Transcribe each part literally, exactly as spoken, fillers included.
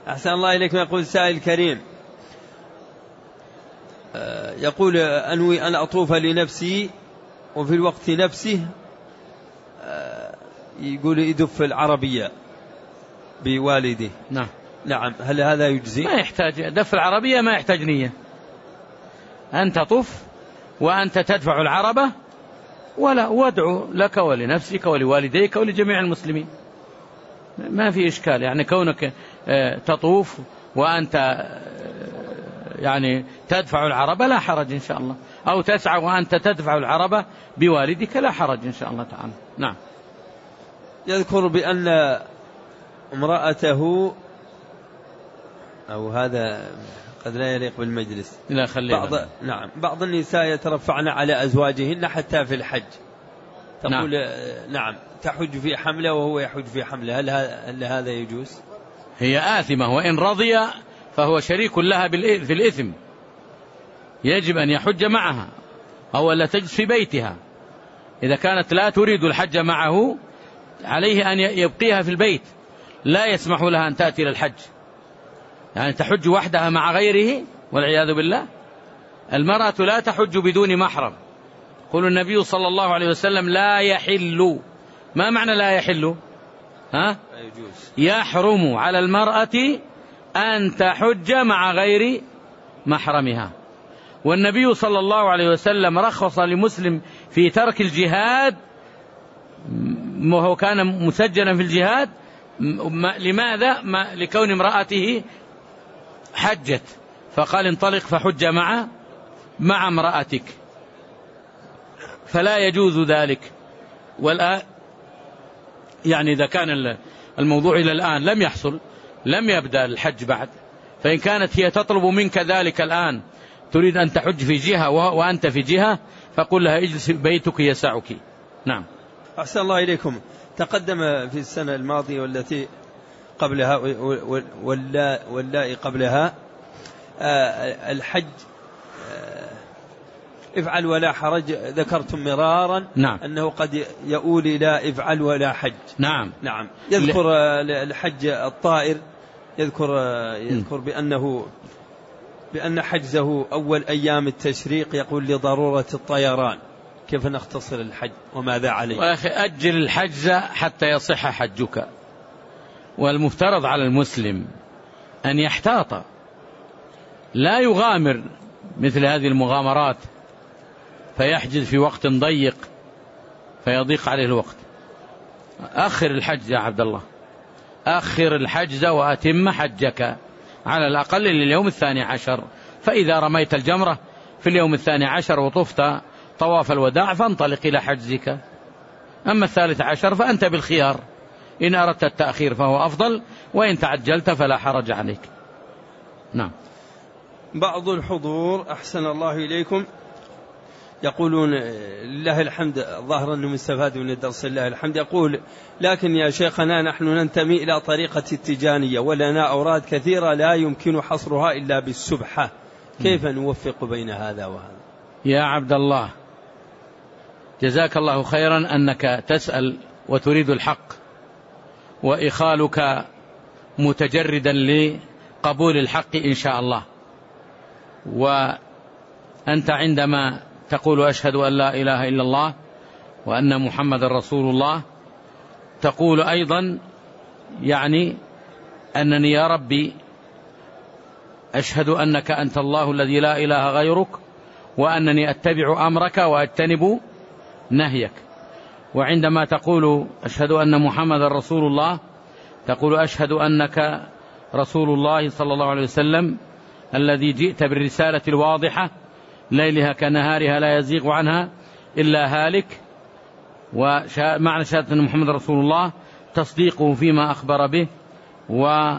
أحسن الله إليكم. يقول سائل كريم، يقول أنوي أن أطوف لنفسي وفي الوقت نفسه يقول يدف العربية بوالده. نعم نعم، هل هذا يجزي؟ ما يحتاج دف العربية، ما يحتاج نية. أنت طف وأنت تدفع العربة، ولا وادعو لك ولنفسك ولوالديك ولجميع المسلمين، ما في إشكال. يعني كونك تطوف وأنت يعني تدفع العربة لا حرج إن شاء الله، أو تسعى وأنت تدفع العربة بوالدك لا حرج إن شاء الله تعالى. نعم. يذكر بأن امرأته، أو هذا قد لا يليق بالمجلس، لا خليه بعض نعم بعض النساء يترفعن على أزواجهن حتى في الحج، تقول نعم, نعم تحج في حمله وهو يحج في حمله، هل, هل هذا يجوز؟ هي آثمة، وإن رضي فهو شريك لها في الإثم، يجب أن يحج معها أو لا تجلس في بيتها. إذا كانت لا تريد الحج معه عليه أن يبقيها في البيت، لا يسمح لها أن تأتي للحج، يعني تحج وحدها مع غيره والعياذ بالله. المرأة لا تحج بدون محرم. قال النبي صلى الله عليه وسلم لا يحل. ما معنى لا يحل؟ ها؟ يحرم على المرأة أن تحج مع غير محرمها. والنبي صلى الله عليه وسلم رخص لمسلم في ترك الجهاد وهو كان مسجنا في الجهاد. لماذا؟ لكون امرأته حجت، فقال انطلق فحج مع مع امرأتك، فلا يجوز ذلك. والآن يعني إذا كان الموضوع إلى الآن لم يحصل، لم يبدأ الحج بعد، فإن كانت هي تطلب منك ذلك الآن، تريد أن تحج في جهة وأنت في جهة، فقل لها اجلس بيتك يسعك. نعم. أحسن الله إليكم. تقدم في السنة الماضية والتي قبلها واللائي قبلها الحج افعل ولا حرج، ذكرتم مرارا نعم. أنه قد يؤول إلى افعل ولا حج. نعم نعم. يذكر الحج الطائر، يذكر يذكر بأنه بأن حجزه أول أيام التشريق، يقول لضرورة الطيران. كيف نختصر الحج وماذا عليه؟ وأخي أجل الحجز حتى يصح حجك. والمفترض على المسلم أن يحتاط، لا يغامر مثل هذه المغامرات فيحجز في وقت ضيق فيضيق عليه الوقت. أخر الحج يا عبد الله، أخر الحجز وأتم حجك على الأقل لليوم الثاني عشر. فإذا رميت الجمرة في اليوم الثاني عشر وطفت طواف الوداع فانطلق إلى حجزك. أما الثالث عشر فأنت بالخيار، إن أردت التأخير فهو أفضل، وإن تعجلت فلا حرج عليك. نعم. بعض الحضور أحسن الله إليكم يقولون لله الحمد، ظاهر أنه مستفاد من الدرس لله الحمد، يقول لكن يا شيخنا نحن ننتمي إلى طريقة التجانية ولنا أوراد كثيرة لا يمكن حصرها إلا بالسبحة، كيف نوفق بين هذا وهذا؟ يا عبد الله جزاك الله خيرا أنك تسأل وتريد الحق، وإخالك متجردا لقبول الحق إن شاء الله. وأنت عندما تقول أشهد أن لا إله إلا الله وأن محمد رسول الله، تقول أيضا يعني أنني يا ربي أشهد أنك أنت الله الذي لا إله غيرك، وأنني أتبع أمرك وأجتنب نهيك. وعندما تقول أشهد أن محمد رسول الله، تقول أشهد أنك رسول الله صلى الله عليه وسلم الذي جئت بالرسالة الواضحة ليلها كنهارها لا يزيغ عنها إلا هالك. ومعنى شهادة أن محمد رسول الله تصديقه فيما أخبر به و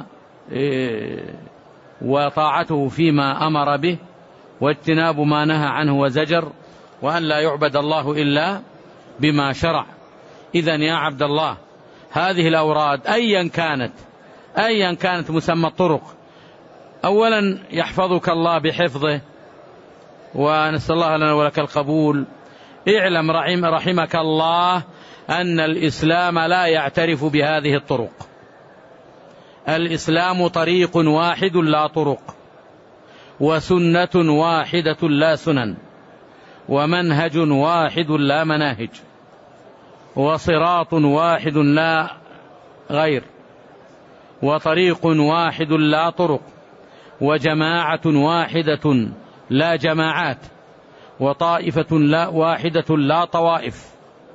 وطاعته فيما أمر به واجتناب ما نهى عنه وزجر، وأن لا يعبد الله إلا بما شرع. إذن يا عبد الله هذه الأوراد أيا كانت أيا كانت مسمى الطرق، أولا يحفظك الله بحفظه، ونسأل الله لنا ولك القبول. اعلم رحم رحمك الله أن الإسلام لا يعترف بهذه الطرق، الإسلام طريق واحد لا طرق، وسنة واحدة لا سنن، ومنهج واحد لا مناهج، وصراط واحد لا غير، وطريق واحد لا طرق، وجماعة واحدة لا جماعات، وطائفة لا واحدة لا طوائف،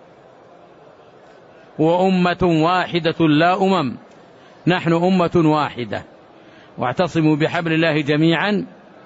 وأمة واحدة لا أمم، نحن أمة واحدة، واعتصموا بحبل الله جميعا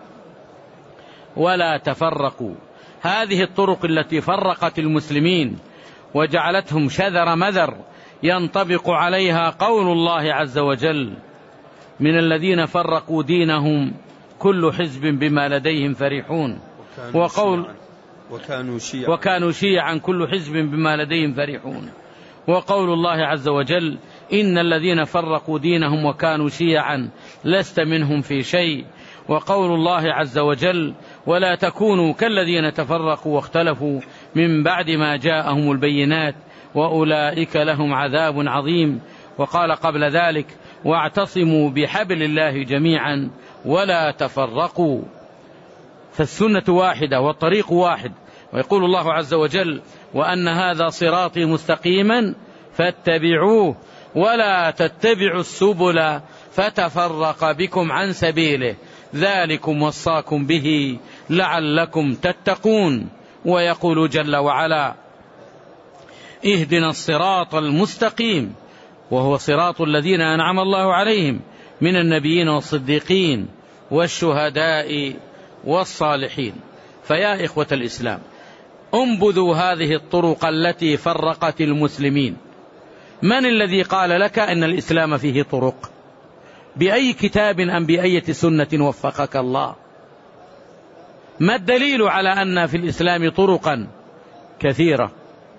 ولا تفرقوا. هذه الطرق التي فرقت المسلمين وجعلتهم شذر مذر ينطبق عليها قول الله عز وجل: من الذين فرقوا دينهم كل حزب بما لديهم فرحون، وقول وكانوا شيعا, وكانوا شيعا كل حزب بما لديهم فرحون، وقول الله عز وجل: إن الذين فرقوا دينهم وكانوا شيعا لست منهم في شيء، وقول الله عز وجل: ولا تكونوا كالذين تفرقوا واختلفوا من بعد ما جاءهم البينات وأولئك لهم عذاب عظيم. وقال قبل ذلك: واعتصموا بحبل الله جميعا ولا تفرقوا. فالسنة واحدة والطريق واحد. ويقول الله عز وجل: وأن هذا صراطي مستقيما فاتبعوه ولا تتبعوا السبل فتفرق بكم عن سبيله ذلكم وصاكم به لعلكم تتقون. ويقول جل وعلا: اهدنا الصراط المستقيم، وهو صراط الذين أنعم الله عليهم من النبيين والصديقين والشهداء والصالحين. فيا إخوة الإسلام، انبذوا هذه الطرق التي فرقت المسلمين. من الذي قال لك أن الإسلام فيه طرق؟ بأي كتاب أم بأية سنة وفقك الله؟ ما الدليل على أن في الإسلام طرقا كثيرة؟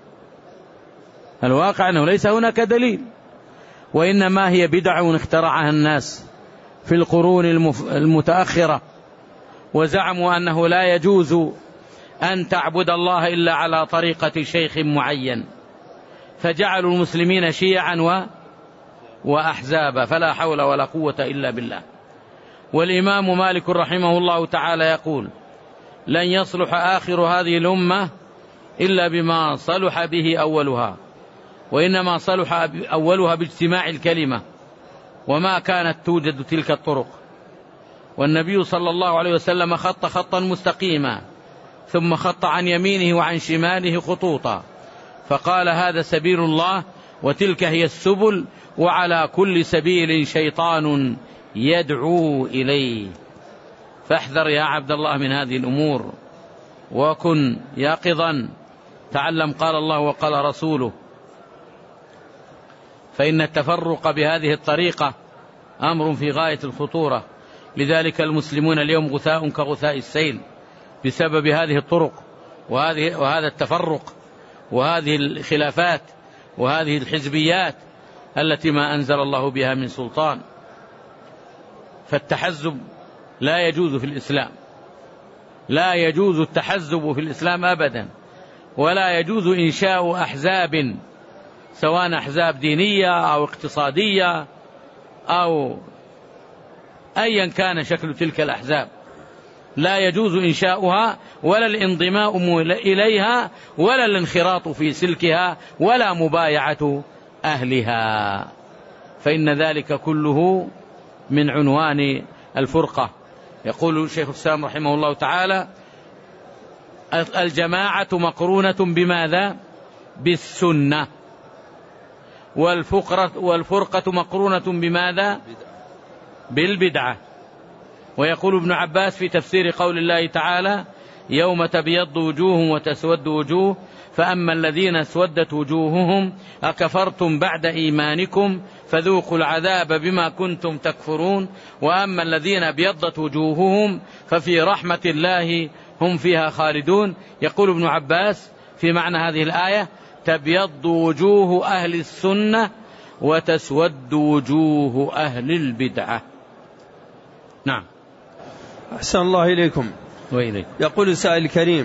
الواقع أنه ليس هناك دليل، وإنما هي بدع اخترعها الناس في القرون المتأخرة، وزعموا أنه لا يجوز أن تعبد الله إلا على طريقة شيخ معين، فجعلوا المسلمين شيعا و... وأحزابا، فلا حول ولا قوة إلا بالله. والإمام مالك رحمه الله تعالى يقول: لن يصلح آخر هذه الأمة إلا بما صلح به أولها، وإنما صلح أولها باجتماع الكلمة، وما كانت توجد تلك الطرق. والنبي صلى الله عليه وسلم خط خطا مستقيما، ثم خط عن يمينه وعن شماله خطوطا، فقال: هذا سبيل الله وتلك هي السبل، وعلى كل سبيل شيطان يدعو إليه. فاحذر يا عبد الله من هذه الأمور، وكن يقظا، تعلم قال الله وقال رسوله، فإن التفرق بهذه الطريقة أمر في غاية الخطورة. لذلك المسلمون اليوم غثاء كغثاء السيل بسبب هذه الطرق وهذه وهذا التفرق وهذه الخلافات وهذه الحزبيات التي ما أنزل الله بها من سلطان. فالتحزب لا يجوز في الإسلام، لا يجوز التحزب في الإسلام أبدا، ولا يجوز إنشاء أحزاب، سواء أحزاب دينية أو اقتصادية أو أيا كان شكل تلك الأحزاب، لا يجوز إنشاؤها ولا الانضماء إليها ولا الانخراط في سلكها ولا مبايعة أهلها، فإن ذلك كله من عنوان الفرقة. يقول الشيخ الإسلام رحمه الله تعالى: الجماعة مقرونة بماذا؟ بالسنة. والفرقة مقرونة بماذا؟ بالبدعة. ويقول ابن عباس في تفسير قول الله تعالى: يوم تبيض وجوه وتسود وجوه، فأما الذين اسودت وجوههم أكفرتم بعد إيمانكم فذوقوا العذاب بما كنتم تكفرون، وأما الذين ابيضت وجوههم ففي رحمة الله هم فيها خالدون. يقول ابن عباس في معنى هذه الآية: تبيض وجوه أهل السنة وتسود وجوه أهل البدعة. نعم. أحسن الله إليكم وإليك. يقول السائل الكريم،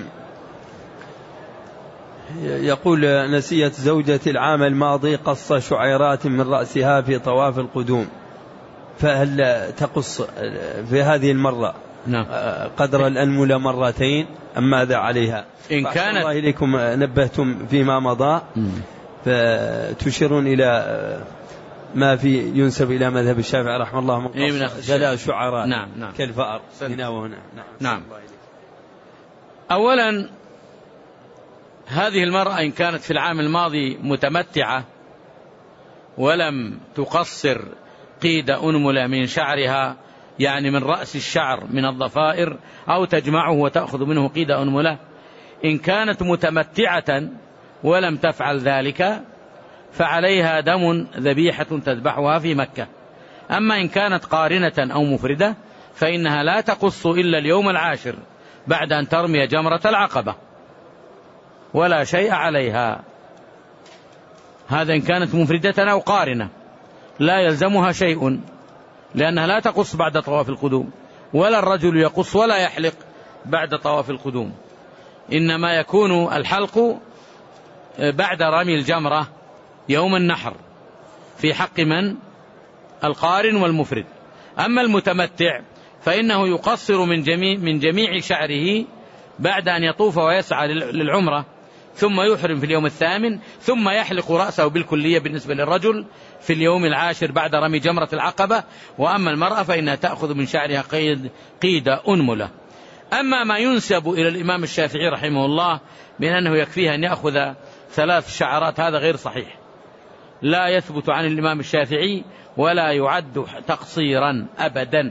يقول: نسيت زوجة العام الماضي قص شعيرات من رأسها في طواف القدوم، فهل تقص في هذه المرة نعم. قدر الأنملة مرتين أم ماذا عليها؟ إن كانت الله إليكم نبهتم فيما مضى فتشيرون إلى ما في ينسب إلى مذهب الشافعي رحمه الله من قص ثلاث شعراء نعم نعم. كالفأر هنا وهنا. نعم, نعم. أولا هذه المرأة إن كانت في العام الماضي متمتعة ولم تقصر قيد أنملة من شعرها، يعني من رأس الشعر من الضفائر، أو تجمعه وتأخذ منه قيد أنملة، إن كانت متمتعة ولم تفعل ذلك فعليها دم ذبيحة تذبحها في مكة. أما إن كانت قارنة أو مفردة فإنها لا تقص إلا اليوم العاشر بعد أن ترمي جمرة العقبة، ولا شيء عليها. هذا إن كانت مفردة أو قارنة لا يلزمها شيء، لأنها لا تقص بعد طواف القدوم، ولا الرجل يقص ولا يحلق بعد طواف القدوم، إنما يكون الحلق بعد رمي الجمرة يوم النحر في حق من؟ القارن والمفرد. أما المتمتع فإنه يقصر من جميع, من جميع شعره بعد أن يطوف ويسعى للعمرة، ثم يحرم في اليوم الثامن، ثم يحلق رأسه بالكلية بالنسبة للرجل في اليوم العاشر بعد رمي جمرة العقبة. وأما المرأة فإنها تأخذ من شعرها قيد, قيد أنملة. أما ما ينسب إلى الإمام الشافعي رحمه الله من أنه يكفيها أن يأخذ ثلاث شعرات، هذا غير صحيح، لا يثبت عن الإمام الشافعي ولا يعد تقصيرا أبدا.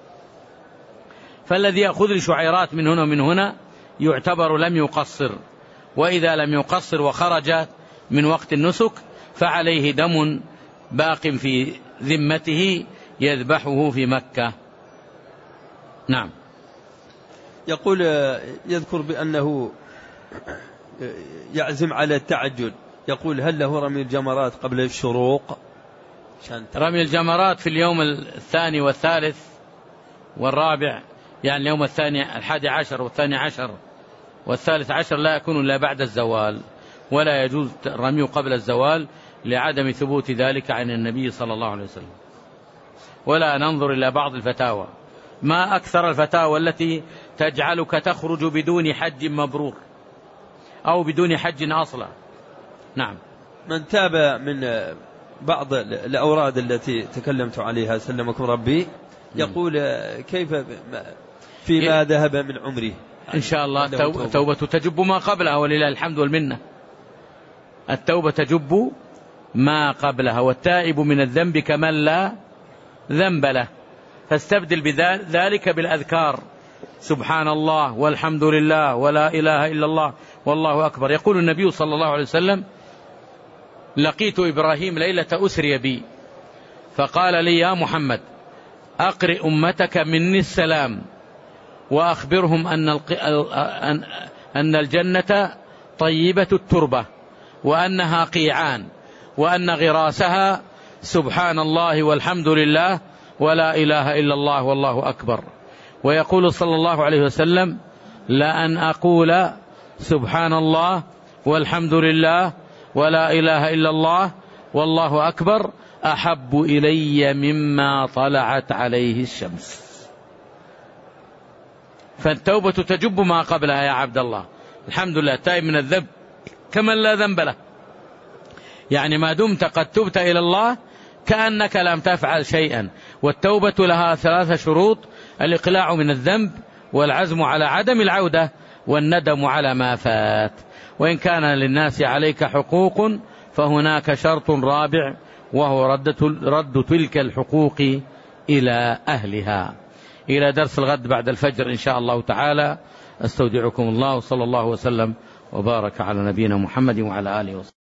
فالذي يأخذ لشعيرات من هنا ومن هنا يعتبر لم يقصر، وإذا لم يقصر وخرج من وقت النسك فعليه دم باق في ذمته يذبحه في مكة. نعم. يقول يذكر بأنه يعزم على التعجل، يقول هل له رمي الجمرات قبل الشروق؟ رمي الجمرات في اليوم الثاني والثالث والرابع، يعني اليوم الثاني الحادي عشر والثاني عشر والثالث عشر لا يكون إلا بعد الزوال، ولا يجوز رميه قبل الزوال لعدم ثبوت ذلك عن النبي صلى الله عليه وسلم. ولا ننظر إلى بعض الفتاوى، ما أكثر الفتاوى التي تجعلك تخرج بدون حج مبرور أو بدون حج أصلا. نعم. من تاب من بعض الأوراد التي تكلمت عليها سلمكم ربي يقول كيف فيما ذهب من عمره؟ إن شاء الله التوبة تجب ما قبلها ولله الحمد والمنة. التوبة تجب ما قبلها، والتائب من الذنب كمن لا ذنب له، فاستبدل بذلك بالأذكار سبحان الله والحمد لله ولا إله إلا الله والله أكبر. يقول النبي صلى الله عليه وسلم لقيت إبراهيم ليلة أسري بي فقال لي يا محمد أقرئ أمتك مني السلام وأخبرهم أن, أن الجنة طيبة التربة وأنها قيعان وأن غراسها سبحان الله والحمد لله ولا إله إلا الله والله أكبر. ويقول صلى الله عليه وسلم لأن أقول سبحان الله والحمد لله ولا إله إلا الله والله أكبر أحب إلي مما طلعت عليه الشمس. فالتوبة تجب ما قبلها يا عبد الله. الحمد لله تائب من الذنب كمن لا ذنب له، يعني ما دمت قد تبت إلى الله كأنك لم تفعل شيئا. والتوبة لها ثلاثة شروط: الإقلاع من الذنب، والعزم على عدم العودة، والندم على ما فات. وإن كان للناس عليك حقوق فهناك شرط رابع وهو رد تلك الحقوق إلى أهلها. إلى درس الغد بعد الفجر إن شاء الله تعالى. أستودعكم الله، وصلى الله وسلم وبارك على نبينا محمد وعلى آله وصحبه.